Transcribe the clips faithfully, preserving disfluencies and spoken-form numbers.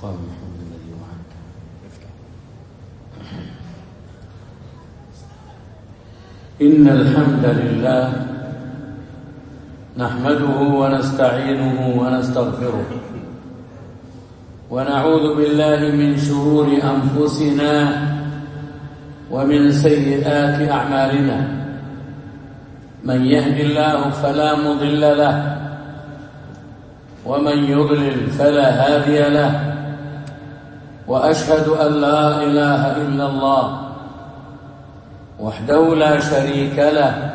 قال الحمد لله وحده. إن الحمد لله نحمده ونستعينه ونستغفره ونعوذ بالله من شرور أنفسنا ومن سيئات أعمالنا. من يهد الله فلا مضل له ومن يضلل فلا هادي له، وأشهد أن لا إله إلا الله وحده لا شريك له،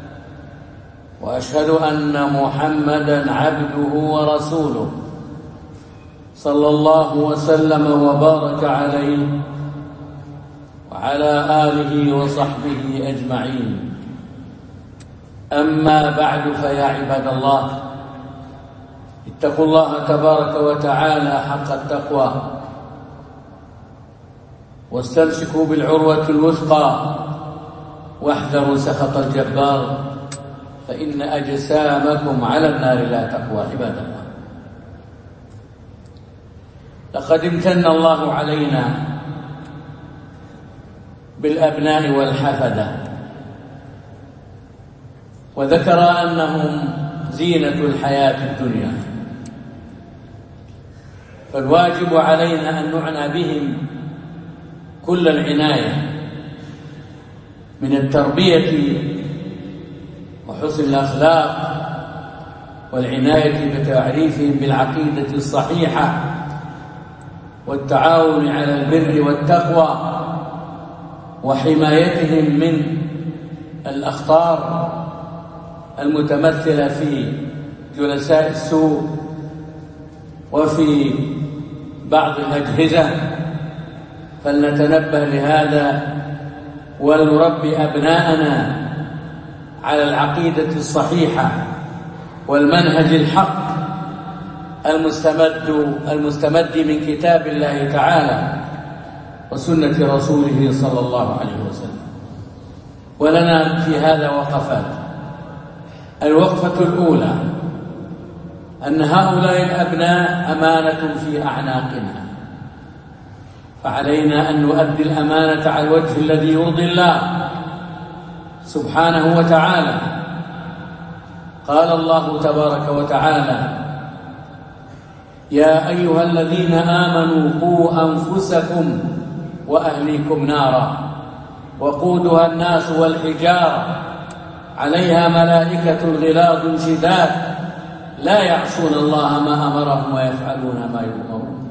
وأشهد أن محمدًا عبده ورسوله صلى الله وسلم وبارك عليه وعلى آله وصحبه أجمعين. أما بعد، فيا عباد الله، اتقوا الله تبارك وتعالى حق التقوى واستمسكوا بالعروة الوثقى واحذروا سخط الجبار، فإن أجسامكم على النار لا تقوى. عباد الله، لقد امتن الله علينا بالأبناء والحفدة، وذكر أنهم زينة الحياة الدنيا، فالواجب علينا أن نعنى بهم كل العناية من التربية وحسن الأخلاق والعناية بتعريفهم بالعقيدة الصحيحة والتعاون على البر والتقوى وحمايتهم من الأخطار المتمثلة في جلساء السوء وفي بعض الأجهزة. فلنتنبه لهذا ولنربي أبناءنا على العقيدة الصحيحة والمنهج الحق المستمد المستمد من كتاب الله تعالى وسنة رسوله صلى الله عليه وسلم. ولنا في هذا وقفات. الوقفة الأولى أن هؤلاء الأبناء أمانة في أعناقنا، فعلينا أن نؤدي الأمانة على الوجه الذي يرضي الله سبحانه وتعالى. قال الله تبارك وتعالى: يا أيها الذين آمنوا قوا أنفسكم وأهليكم نارا وقودها الناس والحجارة عليها ملائكة غلاظ شداد لا يعصون الله ما أمرهم ويفعلون ما يؤمرون.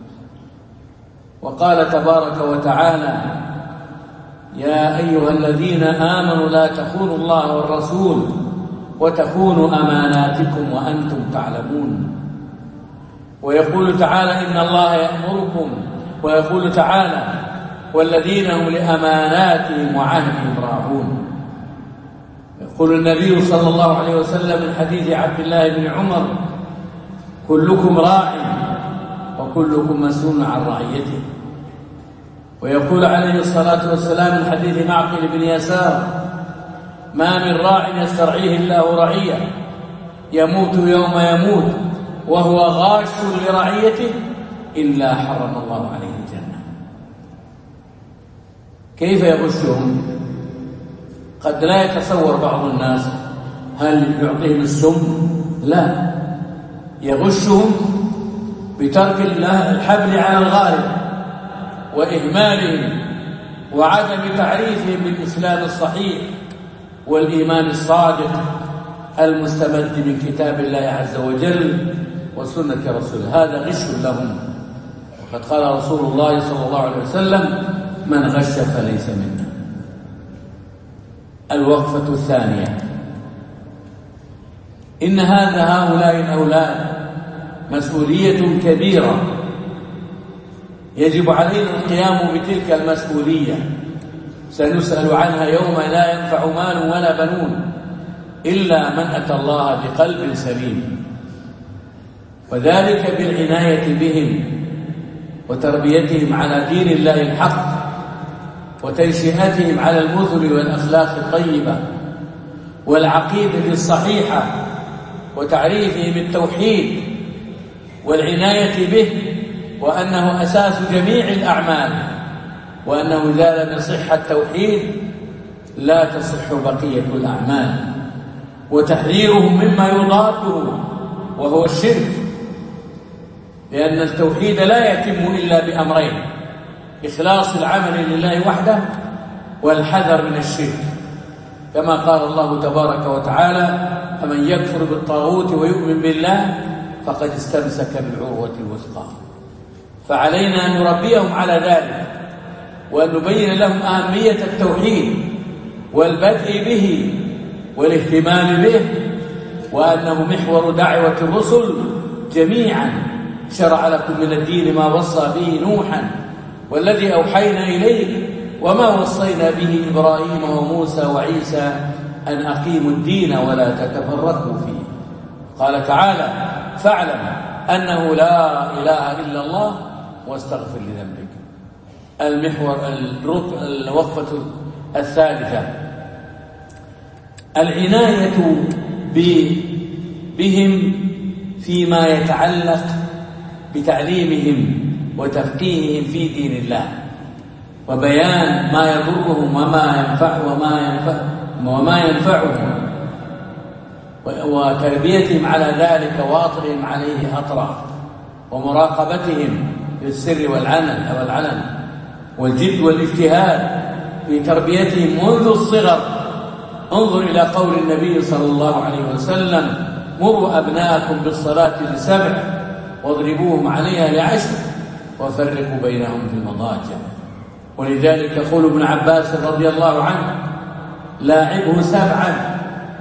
وقال تبارك وتعالى: يا أيها الذين آمنوا لا تخونوا الله والرسول وتخونوا أماناتكم وأنتم تعلمون. ويقول تعالى: إن الله يأمركم، ويقول تعالى: والذين هم لأماناتهم وعهدهم راعون. يقول النبي صلى الله عليه وسلم من حديث عبد الله بن عمر: كلكم راع وكلكم مسؤول عن رعيته. ويقول عليه الصلاة والسلام من حديث معقل بن يسار: ما من راع يسترعيه الله رعية يموت يوم يموت وهو غاش لرعيته إلا حرم الله عليه الجنة. كيف يغشهم؟ قد لا يتصور بعض الناس هل يعطيهم السم؟ لا، يغشهم بترك الحبل على الغارب وإهمالهم وعدم تعريفهم بالإسلام الصحيح والإيمان الصادق المستمد من كتاب الله عز وجل وسنة رسوله. هذا غش لهم، وقد قال رسول الله صلى الله عليه وسلم: من غش فليس منا. الوقفة الثانية: إن هذا هؤلاء الأولاد مسؤولية كبيرة يجب علينا القيام بتلك المسؤولية، سنسأل عنها يوم لا ينفع مال ولا بنون إلا من أتى الله بقلب سليم. وذلك بالعناية بهم وتربيتهم على دين الله الحق وتنشئتهم على المثل والأخلاق الطيبة والعقيدة الصحيحة وتعريفهم التوحيد والعناية به وأنه أساس جميع الأعمال، وأنه إذا لم يصح التوحيد لا تصح بقية الأعمال، وتحذيرهم مما يضاده وهو الشرك، لأن التوحيد لا يتم إلا بأمرين: إخلاص العمل لله وحده والحذر من الشرك، كما قال الله تبارك وتعالى: فمن يكفر بالطاغوت ويؤمن بالله فقد استمسك بالعروة الوثقى. فعلينا أن نربيهم على ذلك، وأن نبين لهم أهمية التوحيد والبدء به والاهتمام به، وأنه محور دعوة الرسل جميعا. شرع لكم من الدين ما وصى به نوحا والذي أوحينا إليك وما وصينا به إبراهيم وموسى وعيسى أن أقيموا الدين ولا تتفرقوا فيه. قال تعالى: فاعلم أنه لا إله إلا الله واستغفر لذنبك. المحور الوقفة الثالثة: العناية بهم فيما يتعلق بتعليمهم وتفقيههم في دين الله، وبيان ما يضرهم وما ينفع وما ينفع وما ينفعهم، وتربيتهم على ذلك وأطرهم عليه أطرا، ومراقبتهم في السر والعلن والعلن والجد والاجتهاد في تربيتهم منذ الصغر. انظر إلى قول النبي صلى الله عليه وسلم: مروا أبناءكم بالصلاة لسبع واضربوهم عليها لعشر وفرقوا بينهم في المضاجع. ولذلك يقول ابن عباس رضي الله عنه: لاعبه سبعا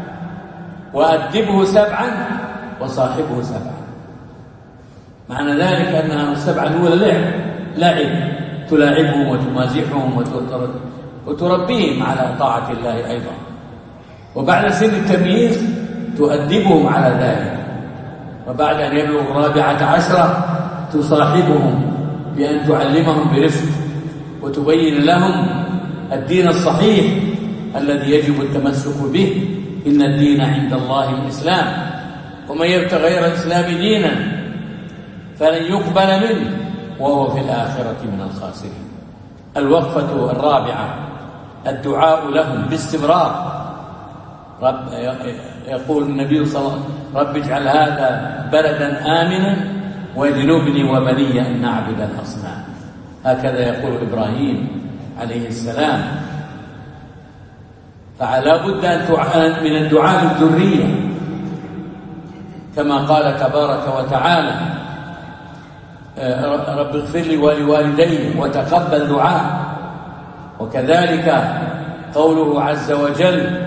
وأدبه سبعا وصاحبه سبعا. معنى ذلك أنها السبعة الأولى لعب لعب تلاعبهم وتمازحهم وتربيهم على طاعة الله أيضا، وبعد سن التمييز تؤدبهم على ذلك، وبعد أن يبلغوا الرابعة عشرة تصاحبهم بأن تعلمهم برفق وتبين لهم الدين الصحيح الذي يجب التمسك به. إن الدين عند الله الإسلام، ومن يبتغي غير الإسلام دينا فلن يقبل منه وهو في الآخرة من الخاسرين. الوقفة الرابعة: الدعاء لهم باستمرار. رب يقول النبي صلى الله عليه وسلم: رب اجعل هذا بلدا آمنا واجنبني وبني أن نعبد الأصنام. هكذا يقول إبراهيم عليه السلام. فلا بد أن من الدعاء للذرية، كما قال تبارك وتعالى: رب اغفر لي ولوالدي وتقبل دعاء. وكذلك قوله عز وجل: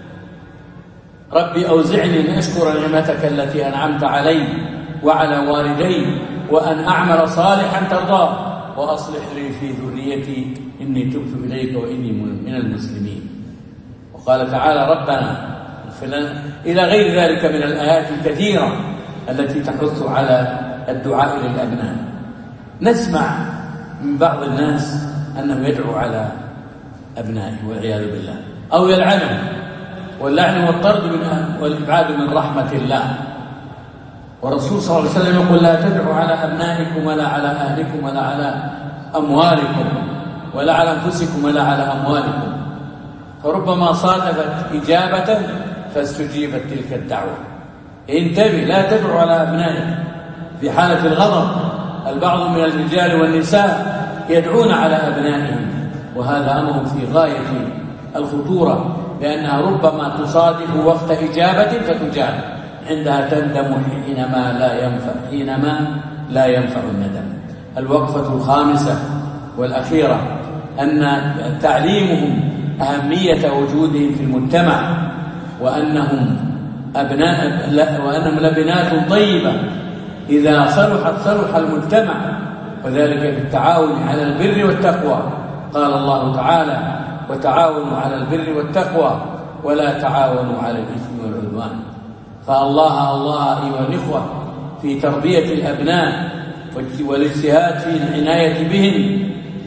ربي أوزعني أن أشكر نعمتك التي أنعمت علي وعلى والدي وأن أعمل صالحا ترضاه وأصلح لي في ذريتي إني تبت إليك وإني من المسلمين. وقال تعالى: ربنا اغفر لنا، إلى غير ذلك من الآيات الكثيرة التي تحث على الدعاء للأبناء. نسمع من بعض الناس أنه يدعو على أبنائه والعياذ بالله، أو يلعنهم، واللعن والطرد من والإبعاد من رحمة الله. والرسول صلى الله عليه وسلم يقول: لا تدعوا على أبنائكم ولا على أهلكم ولا على أموالكم ولا على أنفسكم ولا على أموالكم. فربما صادفت إجابة فاستجيبت تلك الدعوة. انتبه، لا تدعوا على أبنائك. في حالة الغضب البعض من الرجال والنساء يدعون على أبنائهم، وهذا أمر في غاية الخطورة، لأنها ربما تصادف وقت إجابة فتجاب، عندها تندم حينما لا ينفع حينما لا ينفع الندم. الوقفة الخامسة والأخيرة: أن تعليمهم أهمية وجودهم في المجتمع، وأنهم أبناء وأنهم لبنات طيبة إذا صلحت صلح المجتمع، وذلك بالتعاون على البر والتقوى. قال الله تعالى: وتعاونوا على البر والتقوى ولا تعاونوا على الإثم والعدوان. فالله الله أيها الإخوة في تربية الأبناء والاجتهاد في العناية بهم،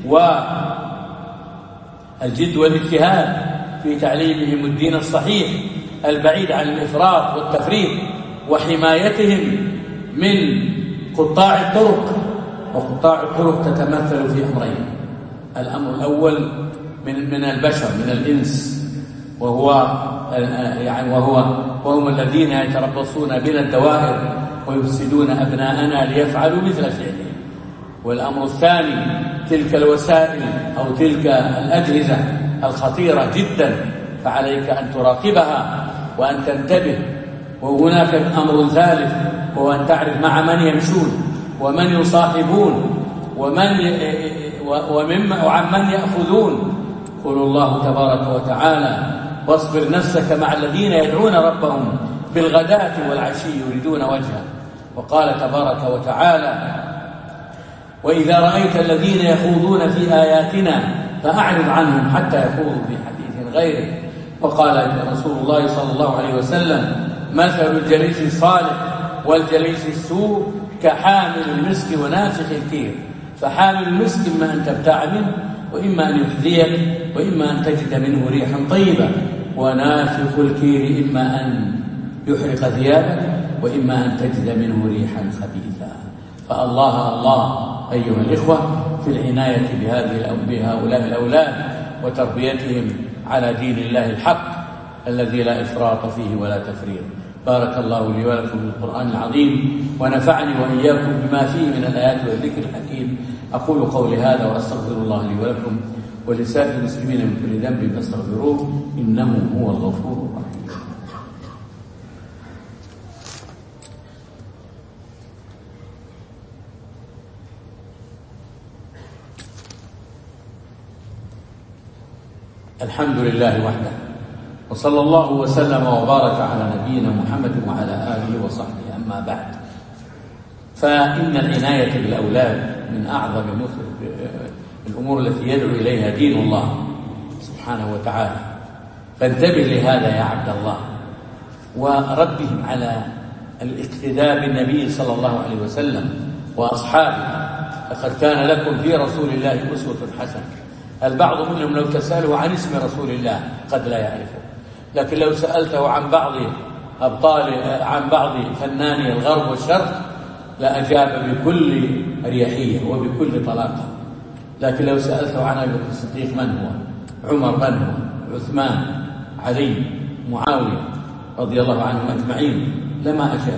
والجد والاجتهاد في تعليمهم الدين الصحيح البعيد عن الإفراط والتفريط، وحمايتهم من قطاع الطرق وقطاع الطرق تتمثل في أمرين. الأمر الأول من من البشر، من الإنس، وهو يعني وهو وهم الذين يتربصون بنا الدوائر ويفسدون أبناءنا ليفعلوا مثل فعلهم. والأمر الثاني تلك الوسائل أو تلك الأجهزة الخطيرة جدا، فعليك أن تراقبها وأن تنتبه. وهناك أمر ثالث وهو أن تعرف مع من يمشون ومن يصاحبون ومن ومما وعن من يأخذون. قل الله تبارك وتعالى: واصبر نفسك مع الذين يدعون ربهم بالغداة والعشي يريدون وجهه. وقال تبارك وتعالى: وإذا رأيت الذين يخوضون في آياتنا فأعرض عنهم حتى يخوضوا في حديث غيره. وقال رسول الله صلى الله عليه وسلم: مثل الجليس الصالح والجليس السوء كحامل المسك ونافخ الكير. فحامل المسك إما أن تبتاع منه وإما أن يخزيك وإما أن تجد منه ريحا طيبة، ونافخ الكير إما أن يحرق ثيابك وإما أن تجد منه ريحا خبيثا. فالله الله أيها الإخوة في العناية بهذه بهؤلاء الأولاد وتربيتهم على دين الله الحق الذي لا إفراط فيه ولا تفريط. بارك الله لي ولكم بالقرآن العظيم، ونفعني وإياكم بما فيه من الآيات والذكر الحكيم. أقول قولي هذا وأستغفر الله لي ولكم ولسائر المسلمين من كل ذنب فاستغفروه إنه هو الغفور الرحيم. الحمد لله وحده، وصلى الله وسلم وبارك على نبينا محمد وعلى آله وصحبه. أما بعد، فإن العناية بالأولاد من أعظم الأمور التي يدعو إليها دين الله سبحانه وتعالى. فانتبه لهذا يا عبد الله، وربهم على الاقتداء بالنبي صلى الله عليه وسلم وأصحابه. لقد كان لكم في رسول الله أسوة حسنة. البعض منهم لو تسأله عن اسم رسول الله قد لا يعرفه، لكن لو سألته عن بعض أبطال عن بعض فناني الغرب والشرق لأجاب بكل أريحية وبكل طلاقة. لكن لو سألته عن أبي بكر الصديق من هو، عمر من هو، عثمان، علي، معاوية رضي الله عنهم أجمعين لما أجاب.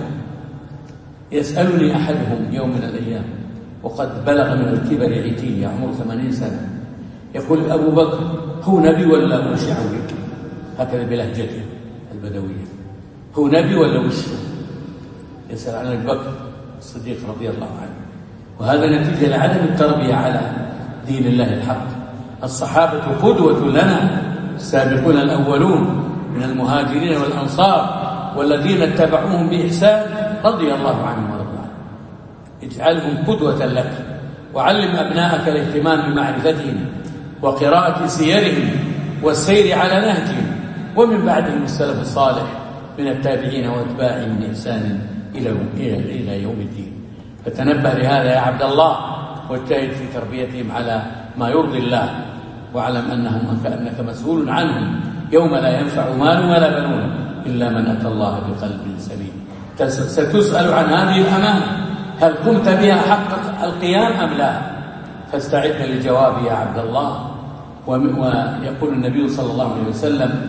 يسألني أحدهم يوم من الأيام وقد بلغ من الكبر عتيه يعمر ثمانين سنة، يقول: أبو بكر هو نبي ولا مشعوذ؟ هكذا بلهجته البدوية، هو نبي ولا وش؟ يسأل عن أبي بكر الصديق رضي الله عنه. وهذا نتيجة لعدم التربية على دين الله الحق. الصحابة قدوة لنا، السابقون الأولون من المهاجرين والأنصار والذين اتبعوهم بإحسان رضي الله عنهم ورضوا عنهم. اجعلهم قدوة لك، وعلم أبناءك الاهتمام بمعرفتهم وقراءة سيرهم والسير على نهجهم، ومن بعدهم السلف الصالح من التابعين واتباعهم بإحسان إلى إلى يوم الدين. فتنبه لهذا يا عبد الله، واجتهد في تربيتهم على ما يرضي الله، واعلم أنهم كأنك مسؤول عنهم يوم لا ينفع مال ولا بنون إلا من أتى الله بقلب سليم. ستسأل عن هذه الأمانة، هل قمت بها حق القيام أم لا؟ فاستعد للجواب يا عبد الله. ويقول النبي صلى الله عليه وسلم: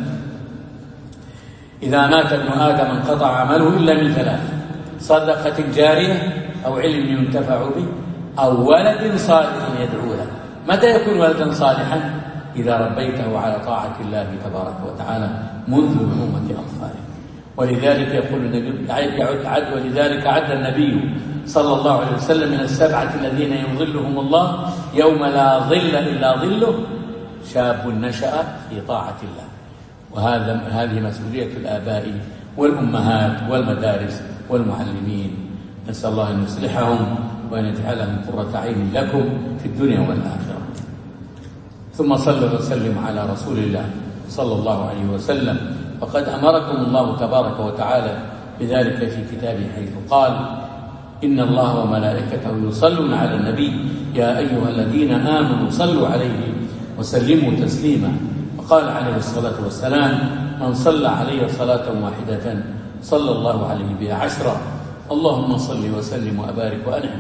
إذا مات ابن آدم انقطع عمله إلا من ثلاث: صدقة جارية أو علم ينتفع به أو ولد صالح يدعو له. متى يكون ولدا صالحا؟ إذا ربيته على طاعة الله تبارك وتعالى منذ نعومة أطفاله. ولذلك يقول النبي عد ولذلك عد النبي صلى الله عليه وسلم من السبعة الذين يظلهم الله يوم لا ظل إلا ظله: شاب نشأ في طاعة الله. وهذا هذه مسؤولية الآباء والأمهات والمدارس والمعلمين. نسأل الله أن يصلحهم وأن يجعلهم قرة عين لكم في الدنيا والآخرة. ثم صلوا وسلم على رسول الله صلى الله عليه وسلم، فقد أمركم الله تبارك وتعالى بذلك في كتابه حيث قال: إن الله وملائكته يصلون على النبي يا أيها الذين آمنوا صلوا عليه وسلموا تسليما. وقال عليه الصلاة والسلام: من صلى علي صلاة واحدة صلى الله عليه بها عشرا. اللهم صل وسلم وأبارك وأنعم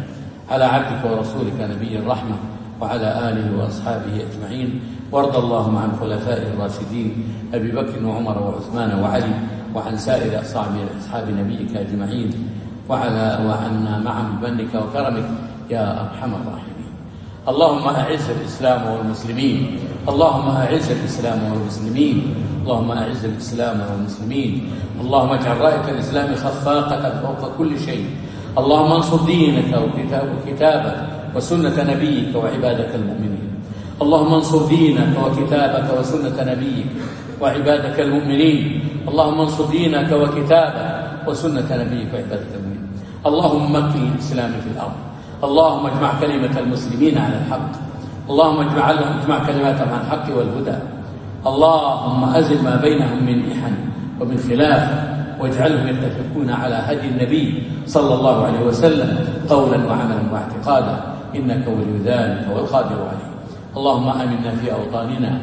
على عبدك ورسولك نبي الرحمة وعلى آله وأصحابه أجمعين، وارض اللهم عن خلفاء الراشدين أبي بكر وعمر وعثمان وعلي، وعن سائر أصحاب نبيك أجمعين، وعلى وعنا معهم بمنك وكرمك يا أرحم الراحمين. اللهم أعز الإسلام والمسلمين، اللهم أعز الإسلام والمسلمين، اللهم أعز الإسلام والمسلمين، اللهم اجعل راية الإسلام خفاقة فوق كل شيء، اللهم انصر دينك وكتابك وسنة نبيك وعبادك المؤمنين، اللهم انصر دينك وكتابك وسنة نبيك وعبادك المؤمنين، اللهم انصر دينك وكتابك وسنة نبيك وعبادك المؤمنين، اللهم مكن الإسلام في الأرض، اللهم اجمع كلمة المسلمين على الحق، اللهم اجمع اجمع كلماتهم على الحق والهدى، اللهم أزل ما بينهم من محن ومن خلاف، واجعلهم يتفقون على هدي النبي صلى الله عليه وسلم قولا وعملا واعتقادا، إنك ولي ذلك والقادر عليه. اللهم آمنا في أوطاننا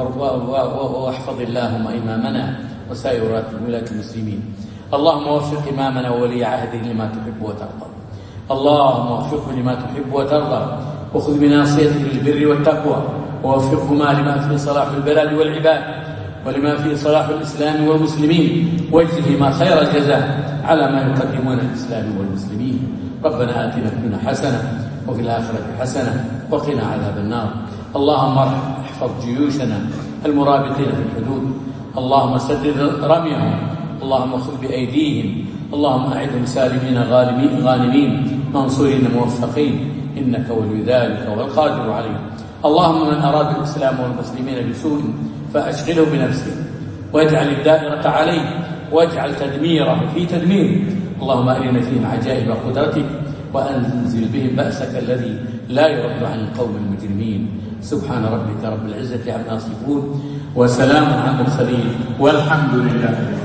واحفظ اللهم إمامنا وسائر ولاة المسلمين، اللهم وفق إمامنا وولي عهده لما تحب وترضى، اللهم وفقه لما تحب وترضى، وخذ بناصيته للبر والتقوى، ووفقهما لما فيه صلاح البلاد والعباد ولما فيه صلاح الإسلام والمسلمين، واجزهما خير الجزاء على ما يقدمون للإسلام والمسلمين. ربنا آتنا في الدنيا حسنة وفي الآخرة حسنة وقنا عذاب النار. اللهم احفظ جيوشنا المرابطين في الحدود، اللهم سدد رميهم، اللهم خذ بأيديهم، اللهم أعدهم سالمين غالبين غانمين منصورين موفقين، إنك ولي ذلك والقادر عليه. اللهم من أراد الإسلام والمسلمين بسوء فأشغله بنفسه، واجعل الدائرة عليه، واجعل تدميره في تدميره. اللهم أرنا فيهم عجائب قدرتك، وأنزل بهم بأسك الذي لا يرد عن القوم المجرمين. سبحان ربك رب العزة عما يصفون، وسلام على المرسلين، والحمد لله.